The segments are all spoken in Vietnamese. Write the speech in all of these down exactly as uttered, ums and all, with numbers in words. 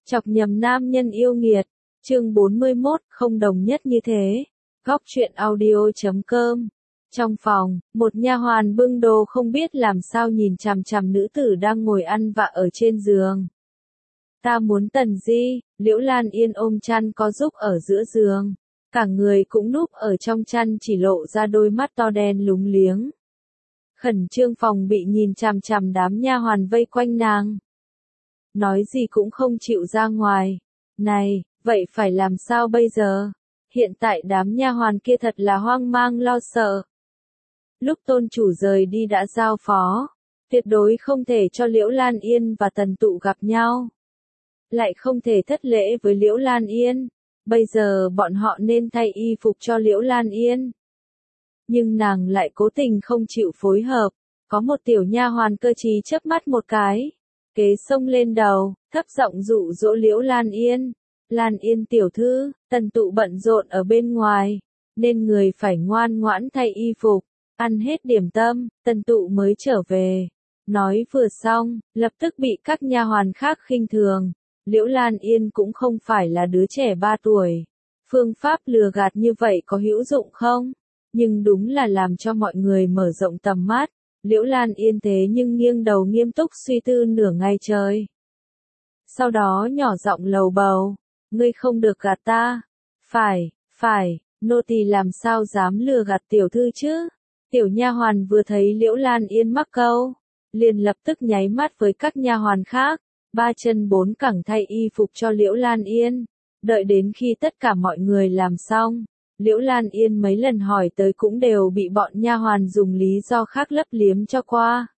Chọc nhầm nam nhân yêu nghiệt, chương bốn mươi mốt, không đồng nhất như thế. Góc truyện audio chấm com. Trong phòng, một nha hoàn bưng đồ không biết làm sao nhìn chằm chằm nữ tử đang ngồi ăn vạ ở trên giường. Ta muốn Tần Di, Liễu Lan Yên ôm chăn có giúp ở giữa giường. Cả người cũng núp ở trong chăn chỉ lộ ra đôi mắt to đen lúng liếng. Khẩn trương phòng bị nhìn chằm chằm đám nha hoàn vây quanh nàng. Nói gì cũng không chịu ra ngoài. Này, vậy phải làm sao bây giờ? Hiện tại đám nha hoàn kia thật là hoang mang lo sợ. Lúc tôn chủ rời đi đã giao phó, tuyệt đối không thể cho Liễu Lan Yên và Tần Tụ gặp nhau. Lại không thể thất lễ với Liễu Lan Yên. Bây giờ bọn họ nên thay y phục cho Liễu Lan Yên. Nhưng nàng lại cố tình không chịu phối hợp. Có một tiểu nha hoàn cơ trí chớp mắt một cái. Kế xông lên đầu, thấp giọng dụ dỗ Liễu Lan Yên. Lan Yên tiểu thư, Tần Tụ bận rộn ở bên ngoài, nên người phải ngoan ngoãn thay y phục, ăn hết điểm tâm, Tần Tụ mới trở về. Nói vừa xong, lập tức bị các nha hoàn khác khinh thường. Liễu Lan Yên cũng không phải là đứa trẻ ba tuổi. Phương pháp lừa gạt như vậy có hữu dụng không? Nhưng đúng là làm cho mọi người mở rộng tầm mắt. Liễu Lan Yên thế nhưng nghiêng đầu nghiêm túc suy tư nửa ngày trời. Sau đó nhỏ giọng lầu bầu. Ngươi không được gạt ta. Phải, phải, nô tỳ làm sao dám lừa gạt tiểu thư chứ? Tiểu nha hoàn vừa thấy Liễu Lan Yên mắc câu, liền lập tức nháy mắt với các nha hoàn khác. Ba chân bốn cẳng thay y phục cho Liễu Lan Yên. Đợi đến khi tất cả mọi người làm xong, Liễu Lan Yên mấy lần hỏi tới cũng đều bị bọn nha hoàn dùng lý do khác lấp liếm cho qua.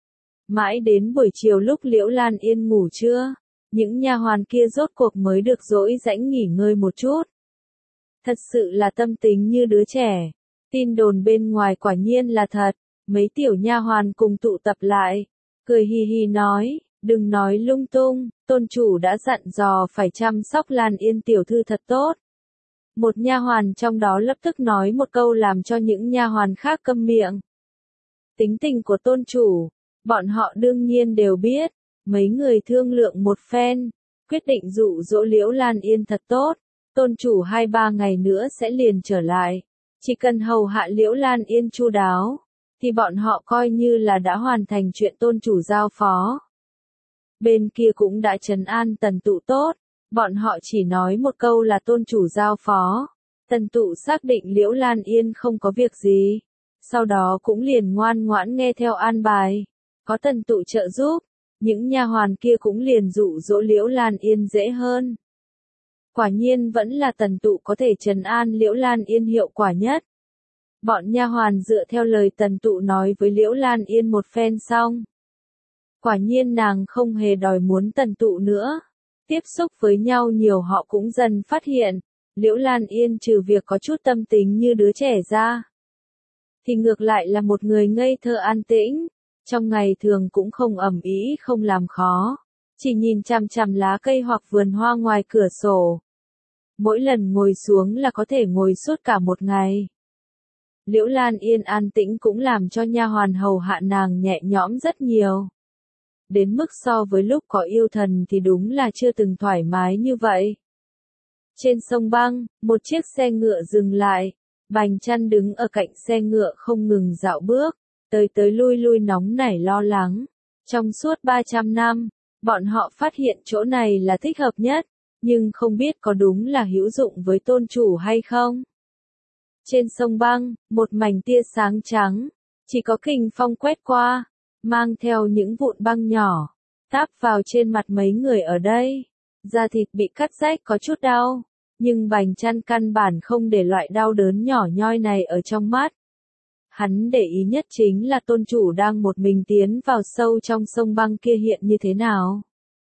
Mãi đến buổi chiều lúc Liễu Lan Yên ngủ trưa, những nha hoàn kia rốt cuộc mới được dỗi rãnh nghỉ ngơi một chút. Thật sự là tâm tính như đứa trẻ. Tin đồn bên ngoài quả nhiên là thật. Mấy tiểu nha hoàn cùng tụ tập lại, cười hì hì nói, đừng nói lung tung, tôn chủ đã dặn dò phải chăm sóc Lan Yên tiểu thư thật tốt. Một nha hoàn trong đó lập tức nói một câu làm cho những nha hoàn khác câm miệng. Tính tình của tôn chủ, bọn họ đương nhiên đều biết. Mấy người thương lượng một phen, quyết định dụ dỗ Liễu Lan Yên thật tốt. Tôn chủ hai ba ngày nữa sẽ liền trở lại. Chỉ cần hầu hạ Liễu Lan Yên chu đáo, thì bọn họ coi như là đã hoàn thành chuyện tôn chủ giao phó. Bên kia cũng đã trấn an Tần Tụ tốt. Bọn họ chỉ nói một câu là tôn chủ giao phó. Tần Tụ xác định Liễu Lan Yên không có việc gì. Sau đó cũng liền ngoan ngoãn nghe theo an bài. Có Tần Tụ trợ giúp, những nha hoàn kia cũng liền dụ dỗ Liễu Lan Yên dễ hơn. Quả nhiên vẫn là Tần Tụ có thể trấn an Liễu Lan Yên hiệu quả nhất. Bọn nha hoàn dựa theo lời Tần Tụ nói với Liễu Lan Yên một phen xong. Quả nhiên nàng không hề đòi muốn Tần Tụ nữa. Tiếp xúc với nhau nhiều họ cũng dần phát hiện, Liễu Lan Yên trừ việc có chút tâm tính như đứa trẻ ra, thì ngược lại là một người ngây thơ an tĩnh. Trong ngày thường cũng không ầm ĩ không làm khó, chỉ nhìn chằm chằm lá cây hoặc vườn hoa ngoài cửa sổ. Mỗi lần ngồi xuống là có thể ngồi suốt cả một ngày. Liễu Lan Yên an tĩnh cũng làm cho nha hoàn hầu hạ nàng nhẹ nhõm rất nhiều. Đến mức so với lúc có yêu thần thì đúng là chưa từng thoải mái như vậy. Trên sông băng, một chiếc xe ngựa dừng lại. Bành Chăn đứng ở cạnh xe ngựa không ngừng dạo bước, tới tới lui lui nóng nảy lo lắng. Trong suốt ba trăm năm, bọn họ phát hiện chỗ này là thích hợp nhất, nhưng không biết có đúng là hữu dụng với tôn chủ hay không. Trên sông băng, một mảnh tia sáng trắng, chỉ có kình phong quét qua, mang theo những vụn băng nhỏ, táp vào trên mặt mấy người ở đây. Da thịt bị cắt rách có chút đau, nhưng Bành Chăn căn bản không để loại đau đớn nhỏ nhoi này ở trong mắt. Hắn để ý nhất chính là tôn chủ đang một mình tiến vào sâu trong sông băng kia hiện như thế nào.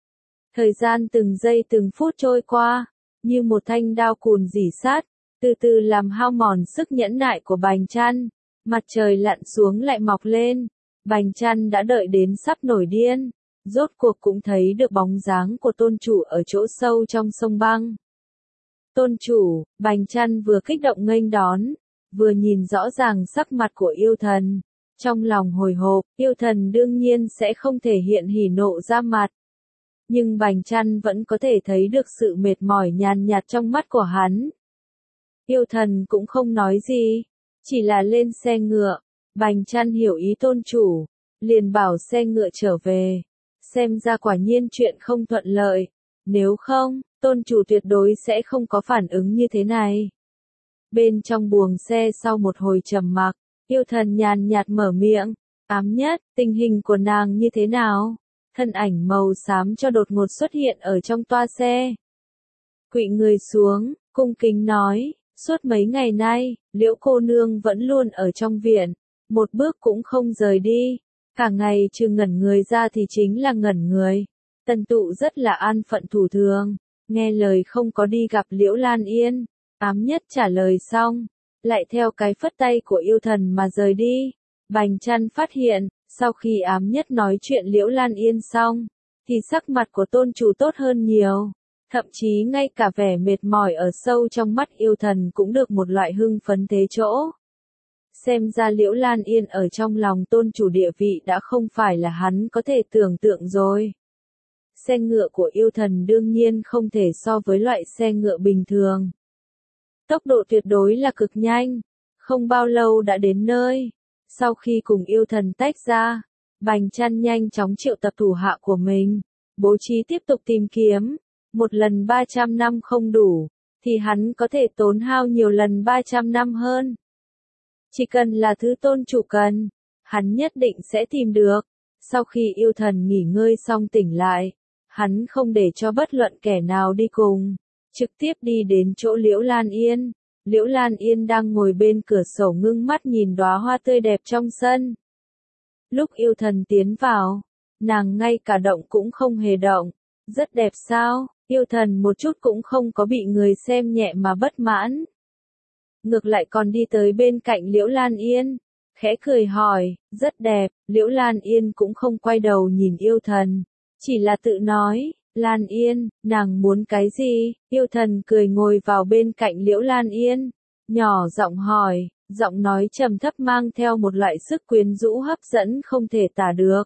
Thời gian từng giây từng phút trôi qua, như một thanh đao cùn rỉ sát, từ từ làm hao mòn sức nhẫn nại của Bành Chăn. Mặt trời lặn xuống lại mọc lên, Bành Chăn đã đợi đến sắp nổi điên, rốt cuộc cũng thấy được bóng dáng của tôn chủ ở chỗ sâu trong sông băng. Tôn chủ, Bành Chăn vừa kích động nghênh đón, vừa nhìn rõ ràng sắc mặt của yêu thần. Trong lòng hồi hộp, yêu thần đương nhiên sẽ không thể hiện hỉ nộ ra mặt. nhưng Bành Chăn vẫn có thể thấy được sự mệt mỏi nhàn nhạt trong mắt của hắn. Yêu Thần cũng không nói gì, chỉ là lên xe ngựa. Bành Chăn hiểu ý tôn chủ, liền bảo xe ngựa trở về. Xem ra quả nhiên chuyện không thuận lợi, nếu không, tôn chủ tuyệt đối sẽ không có phản ứng như thế này. Bên trong buồng xe sau một hồi trầm mặc, Yêu Thần nhàn nhạt mở miệng, Ám Nhất, tình hình của nàng như thế nào? Thân ảnh màu xám cho đột ngột xuất hiện ở trong toa xe. Quỵ người xuống, cung kính nói, suốt mấy ngày nay, Liễu cô nương vẫn luôn ở trong viện, một bước cũng không rời đi, cả ngày trừ ngẩn người ra thì chính là ngẩn người. Tần Tụ rất là an phận thủ thường, nghe lời không có đi gặp Liễu Lan Yên. Ám Nhất trả lời xong, lại theo cái phất tay của Yêu Thần mà rời đi. Bành Chăn phát hiện, sau khi Ám Nhất nói chuyện Liễu Lan Yên xong, thì sắc mặt của tôn chủ tốt hơn nhiều. Thậm chí ngay cả vẻ mệt mỏi ở sâu trong mắt Yêu Thần cũng được một loại hưng phấn thế chỗ. Xem ra Liễu Lan Yên ở trong lòng tôn chủ địa vị đã không phải là hắn có thể tưởng tượng rồi. Xe ngựa của Yêu Thần đương nhiên không thể so với loại xe ngựa bình thường. Tốc độ tuyệt đối là cực nhanh, không bao lâu đã đến nơi. Sau khi cùng Yêu Thần tách ra, Bành Chăn nhanh chóng triệu tập thủ hạ của mình, bố trí tiếp tục tìm kiếm. Một lần ba trăm năm không đủ, thì hắn có thể tốn hao nhiều lần ba trăm năm hơn. Chỉ cần là thứ tôn chủ cần, hắn nhất định sẽ tìm được. Sau khi Yêu Thần nghỉ ngơi xong tỉnh lại, hắn không để cho bất luận kẻ nào đi cùng, trực tiếp đi đến chỗ Liễu Lan Yên. Liễu Lan Yên đang ngồi bên cửa sổ ngưng mắt nhìn đóa hoa tươi đẹp trong sân. Lúc Yêu Thần tiến vào, nàng ngay cả động cũng không hề động. Rất đẹp sao? Yêu Thần một chút cũng không có bị người xem nhẹ mà bất mãn. Ngược lại còn đi tới bên cạnh Liễu Lan Yên, khẽ cười hỏi, rất đẹp. Liễu Lan Yên cũng không quay đầu nhìn Yêu Thần, chỉ là tự nói, Lan Yên, nàng muốn cái gì? Yêu Thần cười ngồi vào bên cạnh Liễu Lan Yên, nhỏ giọng hỏi, giọng nói trầm thấp mang theo một loại sức quyến rũ hấp dẫn không thể tả được,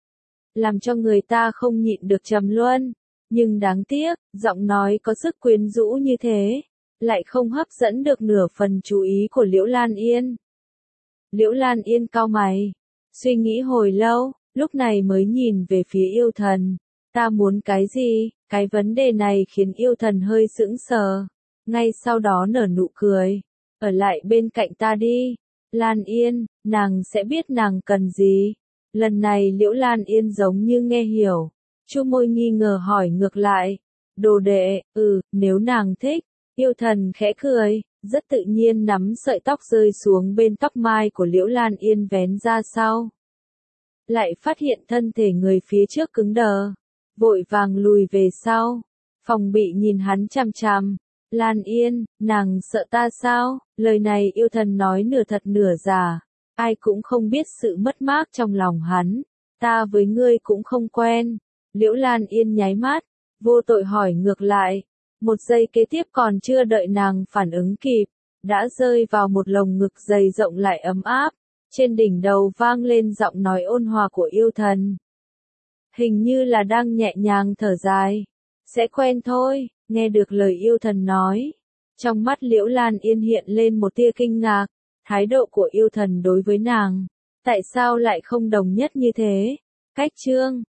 làm cho người ta không nhịn được trầm luân. Nhưng đáng tiếc, giọng nói có sức quyến rũ như thế, lại không hấp dẫn được nửa phần chú ý của Liễu Lan Yên. Liễu Lan Yên cau mày, suy nghĩ hồi lâu, lúc này mới nhìn về phía Yêu Thần. Ta muốn cái gì? Cái vấn đề này khiến Yêu Thần hơi sững sờ, ngay sau đó nở nụ cười. Ở lại bên cạnh ta đi, Lan Yên, nàng sẽ biết nàng cần gì. Lần này Liễu Lan Yên giống như nghe hiểu, chu môi nghi ngờ hỏi ngược lại. Đồ đệ, ừ, nếu nàng thích. Yêu Thần khẽ cười, rất tự nhiên nắm sợi tóc rơi xuống bên tóc mai của Liễu Lan Yên vén ra sau. Lại phát hiện thân thể người phía trước cứng đờ, vội vàng lùi về sau, phòng bị nhìn hắn chằm chằm. Lan Yên, nàng sợ ta sao? Lời này Yêu Thần nói nửa thật nửa giả, ai cũng không biết sự mất mát trong lòng hắn. Ta với ngươi cũng không quen. Liễu Lan Yên nháy mắt, vô tội hỏi ngược lại. Một giây kế tiếp còn chưa đợi nàng phản ứng kịp, đã rơi vào một lồng ngực dày rộng lại ấm áp. Trên đỉnh đầu vang lên giọng nói ôn hòa của Yêu Thần. Hình như là đang nhẹ nhàng thở dài. Sẽ quen thôi. Nghe được lời Yêu Thần nói, trong mắt Liễu Lan Yên hiện lên một tia kinh ngạc. Thái độ của Yêu Thần đối với nàng, tại sao lại không đồng nhất như thế? Cách chương